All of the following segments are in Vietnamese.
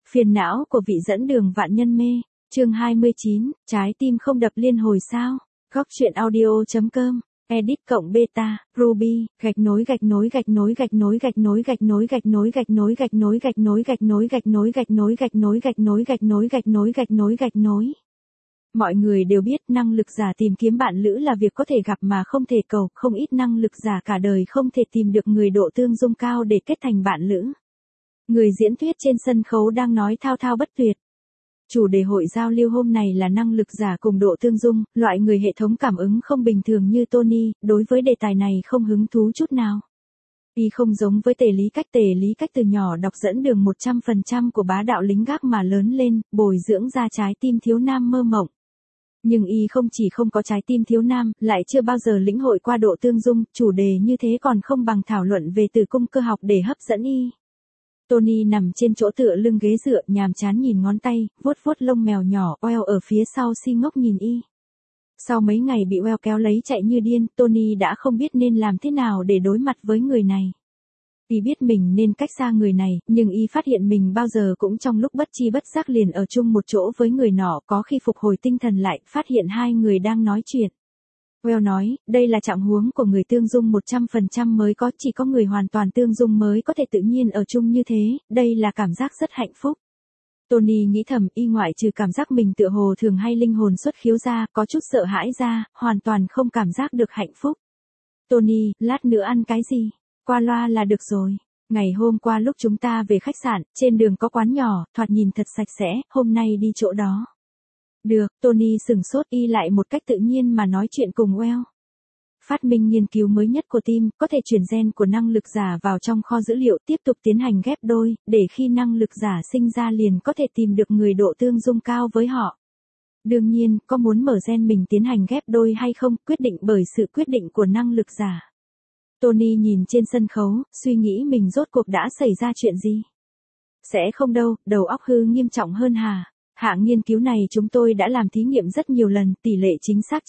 Phiền não của vị dẫn đường vạn nhân mê, chương 29, trái tim không đập liên hồi sao? Góc truyện audio.com, edit cộng beta, Ruby, gạch nối gạch nối gạch nối gạch nối gạch nối gạch nối gạch nối gạch nối gạch nối gạch nối gạch nối gạch nối gạch nối gạch nối gạch nối gạch nối gạch nối gạch nối gạch nối. Mọi người đều biết năng lực giả tìm kiếm bạn lữ là việc có thể gặp mà không thể cầu, không ít năng lực giả cả đời không thể tìm được người độ tương dung cao để kết thành bạn lữ. Người diễn thuyết trên sân khấu đang nói thao thao bất tuyệt. Chủ đề hội giao lưu hôm nay là năng lực giả cùng độ tương dung, loại người hệ thống cảm ứng không bình thường như Tony, đối với đề tài này không hứng thú chút nào. Y không giống với Tề Lý Cách từ nhỏ đọc dẫn đường 100% của bá đạo lính gác mà lớn lên, bồi dưỡng ra trái tim thiếu nam mơ mộng. Nhưng Y không chỉ không có trái tim thiếu nam, lại chưa bao giờ lĩnh hội qua độ tương dung, chủ đề như thế còn không bằng thảo luận về tử cung cơ học để hấp dẫn Y. Tony nằm trên chỗ tựa lưng ghế dựa, nhàm chán nhìn ngón tay, vuốt vuốt lông mèo nhỏ, Well ở phía sau si ngốc nhìn Y. Sau mấy ngày bị Well kéo lấy chạy như điên, Tony đã không biết nên làm thế nào để đối mặt với người này. Y biết mình nên cách xa người này, nhưng Y phát hiện mình bao giờ cũng trong lúc bất chi bất giác liền ở chung một chỗ với người nọ, có khi phục hồi tinh thần lại, phát hiện hai người đang nói chuyện. Well nói, đây là trạng huống của người tương dung 100% mới có, chỉ có người hoàn toàn tương dung mới có thể tự nhiên ở chung như thế, đây là cảm giác rất hạnh phúc. Tony nghĩ thầm, Y ngoại trừ cảm giác mình tựa hồ thường hay linh hồn xuất khiếu ra, có chút sợ hãi ra, hoàn toàn không cảm giác được hạnh phúc. Tony, lát nữa ăn cái gì? Qua loa là được rồi. Ngày hôm qua lúc chúng ta về khách sạn, trên đường có quán nhỏ, thoạt nhìn thật sạch sẽ, hôm nay đi chỗ đó. Được, Tony sừng sốt, Y lại một cách tự nhiên mà nói chuyện cùng Well. Phát minh nghiên cứu mới nhất của team, có thể chuyển gen của năng lực giả vào trong kho dữ liệu, tiếp tục tiến hành ghép đôi, để khi năng lực giả sinh ra liền có thể tìm được người độ tương dung cao với họ. Đương nhiên, có muốn mở gen mình tiến hành ghép đôi hay không, quyết định bởi sự quyết định của năng lực giả. Tony nhìn trên sân khấu, suy nghĩ mình rốt cuộc đã xảy ra chuyện gì. Sẽ không đâu, đầu óc hư nghiêm trọng hơn hả? Hạng nghiên cứu này chúng tôi đã làm thí nghiệm rất nhiều lần, tỷ lệ chính xác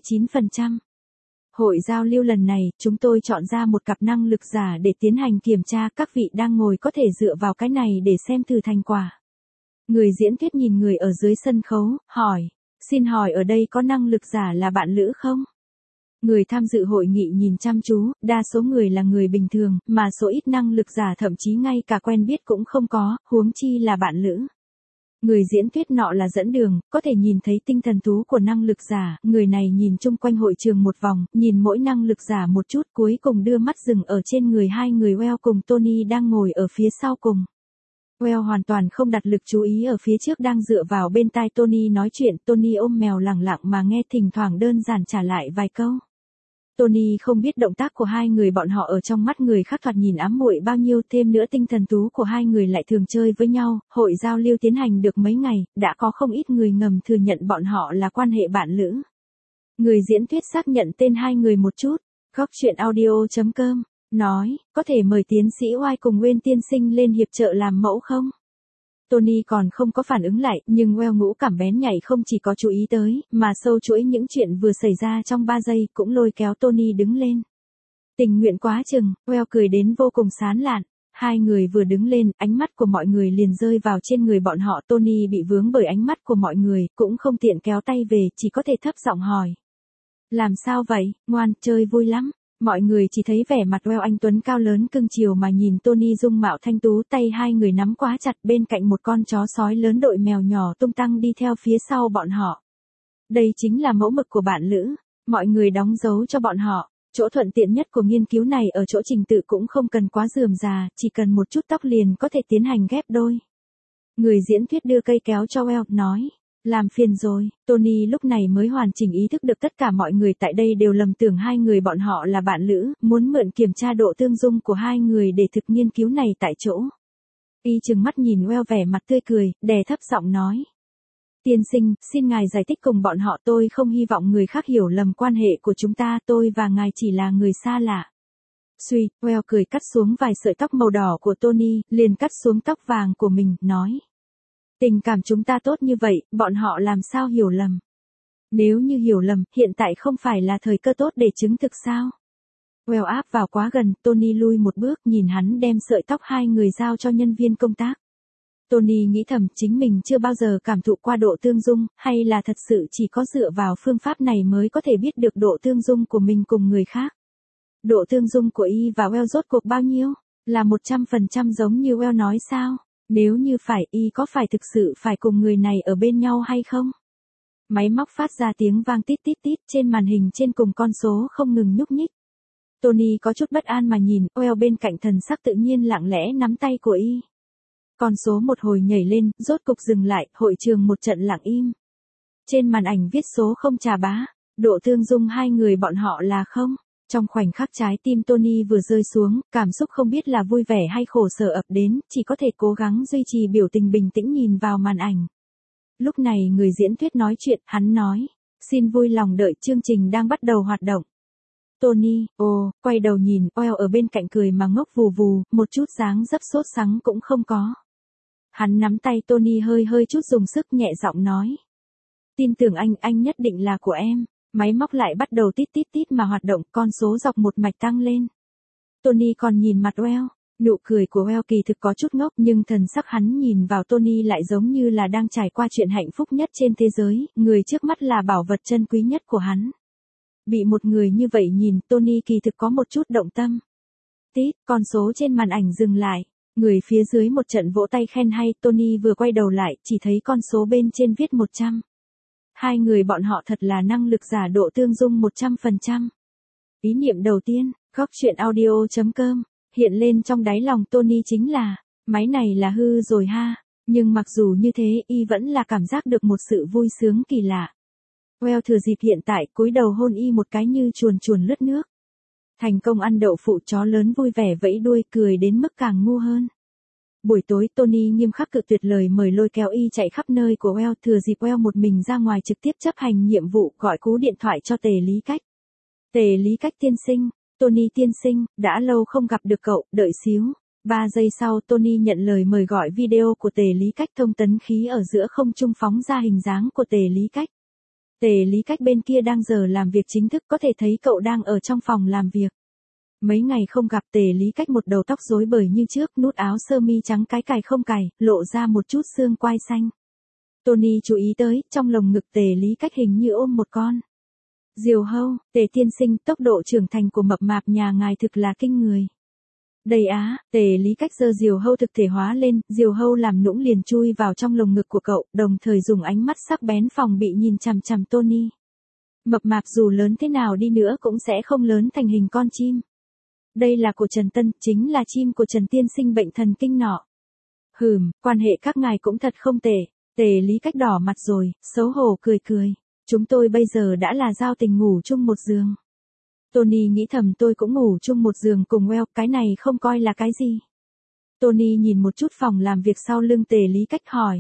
99%. Hội giao lưu lần này, chúng tôi chọn ra một cặp năng lực giả để tiến hành kiểm tra, các vị đang ngồi có thể dựa vào cái này để xem thử thành quả. Người diễn thuyết nhìn người ở dưới sân khấu, hỏi, xin hỏi ở đây có năng lực giả là bạn lữ không? Người tham dự hội nghị nhìn chăm chú, đa số người là người bình thường, mà số ít năng lực giả thậm chí ngay cả quen biết cũng không có, huống chi là bạn lữ. Người diễn thuyết nọ là dẫn đường, có thể nhìn thấy tinh thần thú của năng lực giả, người này nhìn chung quanh hội trường một vòng, nhìn mỗi năng lực giả một chút, cuối cùng đưa mắt dừng ở trên người hai người Well cùng Tony đang ngồi ở phía sau cùng. Well hoàn toàn không đặt lực chú ý ở phía trước đang dựa vào bên tai Tony nói chuyện, Tony ôm mèo lẳng lặng mà nghe, thỉnh thoảng đơn giản trả lại vài câu. Tony không biết động tác của hai người bọn họ ở trong mắt người khác thoạt nhìn ám muội bao nhiêu, thêm nữa tinh thần thú của hai người lại thường chơi với nhau, hội giao lưu tiến hành được mấy ngày, đã có không ít người ngầm thừa nhận bọn họ là quan hệ bạn lữ. Người diễn thuyết xác nhận tên hai người một chút, góc truyện audio.com, nói, có thể mời tiến sĩ Oai cùng Nguyên tiên sinh lên hiệp trợ làm mẫu không? Tony còn không có phản ứng lại, nhưng Well ngũ cảm bén nhạy không chỉ có chú ý tới, mà sâu chuỗi những chuyện vừa xảy ra trong 3 giây cũng lôi kéo Tony đứng lên. Tình nguyện quá chừng, Well cười đến vô cùng sán lạn. Hai người vừa đứng lên, ánh mắt của mọi người liền rơi vào trên người bọn họ. Tony bị vướng bởi ánh mắt của mọi người, cũng không tiện kéo tay về, chỉ có thể thấp giọng hỏi. Làm sao vậy, ngoan, chơi vui lắm. Mọi người chỉ thấy vẻ mặt Well anh tuấn cao lớn cưng chiều mà nhìn Tony dung mạo thanh tú, tay hai người nắm quá chặt, bên cạnh một con chó sói lớn đội mèo nhỏ tung tăng đi theo phía sau bọn họ. Đây chính là mẫu mực của bạn lữ, mọi người đóng dấu cho bọn họ. Chỗ thuận tiện nhất của nghiên cứu này ở chỗ trình tự cũng không cần quá rườm rà, chỉ cần một chút tóc liền có thể tiến hành ghép đôi. Người diễn thuyết đưa cây kéo cho Well, nói. Làm phiền rồi, Tony lúc này mới hoàn chỉnh ý thức được tất cả mọi người tại đây đều lầm tưởng hai người bọn họ là bạn lữ, muốn mượn kiểm tra độ tương dung của hai người để thực nghiên cứu này tại chỗ. Y chừng mắt nhìn Well vẻ mặt tươi cười, đè thấp giọng nói. Tiên sinh, xin ngài giải thích cùng bọn họ, tôi không hy vọng người khác hiểu lầm quan hệ của chúng ta, tôi và ngài chỉ là người xa lạ. Suy, Well cười cắt xuống vài sợi tóc màu đỏ của Tony, liền cắt xuống tóc vàng của mình, nói. Tình cảm chúng ta tốt như vậy, bọn họ làm sao hiểu lầm? Nếu như hiểu lầm, hiện tại không phải là thời cơ tốt để chứng thực sao? Well áp vào quá gần, Tony lui một bước nhìn hắn đem sợi tóc hai người giao cho nhân viên công tác. Tony nghĩ thầm chính mình chưa bao giờ cảm thụ qua độ tương dung, hay là thật sự chỉ có dựa vào phương pháp này mới có thể biết được độ tương dung của mình cùng người khác. Độ tương dung của Y và Well rốt cuộc bao nhiêu? Là 100% giống như Well nói sao? Nếu như phải, Y có phải thực sự phải cùng người này ở bên nhau hay không? Máy móc phát ra tiếng vang tít tít tít, trên màn hình trên cùng con số không ngừng nhúc nhích. Tony có chút bất an mà nhìn, Well bên cạnh thần sắc tự nhiên lặng lẽ nắm tay của Y. Con số một hồi nhảy lên, rốt cục dừng lại, hội trường một trận lặng im. Trên màn ảnh viết số không trà bá, độ tương dung hai người bọn họ là không. Trong khoảnh khắc trái tim Tony vừa rơi xuống, cảm xúc không biết là vui vẻ hay khổ sở ập đến, chỉ có thể cố gắng duy trì biểu tình bình tĩnh nhìn vào màn ảnh. Lúc này người diễn thuyết nói chuyện, hắn nói, xin vui lòng đợi chương trình đang bắt đầu hoạt động. Tony, quay đầu nhìn, Well ở bên cạnh cười mà ngốc vù vù, một chút dáng dấp sốt sắng cũng không có. Hắn nắm tay Tony hơi hơi chút dùng sức nhẹ giọng nói. Tin tưởng anh nhất định là của em. Máy móc lại bắt đầu tít tít tít mà hoạt động, con số dọc một mạch tăng lên. Tony còn nhìn mặt Well, nụ cười của Well kỳ thực có chút ngốc nhưng thần sắc hắn nhìn vào Tony lại giống như là đang trải qua chuyện hạnh phúc nhất trên thế giới, người trước mắt là bảo vật chân quý nhất của hắn. Bị một người như vậy nhìn, Tony kỳ thực có một chút động tâm. Tít, con số trên màn ảnh dừng lại. Người phía dưới một trận vỗ tay khen hay, Tony vừa quay đầu lại, chỉ thấy con số bên trên viết 100. Hai người bọn họ thật là năng lực giả độ tương dung 100%. Ý niệm đầu tiên, góc chuyện audio.com, hiện lên trong đáy lòng Tony chính là, máy này là hư rồi ha, nhưng mặc dù như thế Y vẫn là cảm giác được một sự vui sướng kỳ lạ. Well thừa dịp hiện tại cúi đầu hôn Y một cái như chuồn chuồn lướt nước. Thành công ăn đậu phụ chó lớn vui vẻ vẫy đuôi cười đến mức càng ngu hơn. Buổi tối Tony nghiêm khắc cự tuyệt lời mời lôi kéo Y chạy khắp nơi của Well, thừa dịp Well một mình ra ngoài trực tiếp chấp hành nhiệm vụ gọi cú điện thoại cho Tề Lý Cách. Tề Lý Cách tiên sinh, Tony tiên sinh, đã lâu không gặp được cậu, đợi xíu. 3 giây sau Tony nhận lời mời gọi video của Tề Lý Cách thông tấn khí ở giữa không trung phóng ra hình dáng của Tề Lý Cách. Tề Lý Cách bên kia đang giờ làm việc chính thức có thể thấy cậu đang ở trong phòng làm việc. Mấy ngày không gặp Tề Lý Cách một đầu tóc rối bời như trước, nút áo sơ mi trắng cái cài không cài, lộ ra một chút xương quai xanh. Tony chú ý tới, trong lồng ngực Tề Lý Cách hình như ôm một con diều hâu. Tề tiên sinh, tốc độ trưởng thành của mập mạp nhà ngài thực là kinh người. Đây á, Tề Lý Cách giơ diều hâu thực thể hóa lên, diều hâu làm nũng liền chui vào trong lồng ngực của cậu, đồng thời dùng ánh mắt sắc bén phòng bị nhìn chằm chằm Tony. Mập mạp dù lớn thế nào đi nữa cũng sẽ không lớn thành hình con chim. Đây là của Trần Tân, chính là chim của Trần tiên sinh bệnh thần kinh nọ. Quan hệ các ngài cũng thật không tệ. Tề Lý Cách đỏ mặt rồi, xấu hổ cười cười. Chúng tôi bây giờ đã là giao tình ngủ chung một giường. Tony nghĩ thầm tôi cũng ngủ chung một giường cùng Well, cái này không coi là cái gì. Tony nhìn một chút phòng làm việc sau lưng Tề Lý Cách hỏi.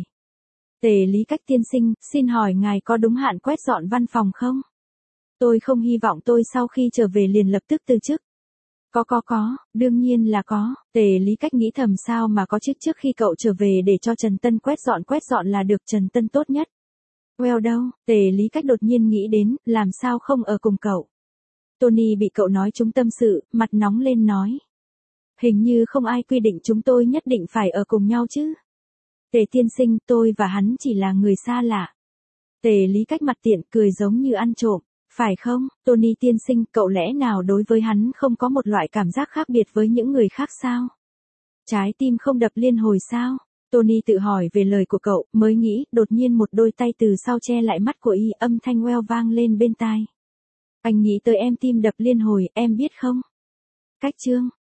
Tề Lý Cách tiên sinh, xin hỏi ngài có đúng hạn quét dọn văn phòng không? Tôi không hy vọng tôi sau khi trở về liền lập tức từ chức. Có, đương nhiên là có. Tề Lý Cách nghĩ thầm sao mà có chứ, trước khi cậu trở về để cho Trần Tân quét dọn là được, Trần Tân tốt nhất. Well đâu, Tề Lý Cách đột nhiên nghĩ đến, làm sao không ở cùng cậu. Tony bị cậu nói trúng tâm sự, mặt nóng lên nói. Hình như không ai quy định chúng tôi nhất định phải ở cùng nhau chứ. Tề tiên sinh, tôi và hắn chỉ là người xa lạ. Tề Lý Cách mặt tiện cười giống như ăn trộm. Phải không, Tony tiên sinh, cậu lẽ nào đối với hắn không có một loại cảm giác khác biệt với những người khác sao? Trái tim không đập liên hồi sao? Tony tự hỏi về lời của cậu, mới nghĩ, đột nhiên một đôi tay từ sau che lại mắt của Y, âm thanh Well vang lên bên tai. Anh nghĩ tới em tim đập liên hồi, em biết không? Cách chương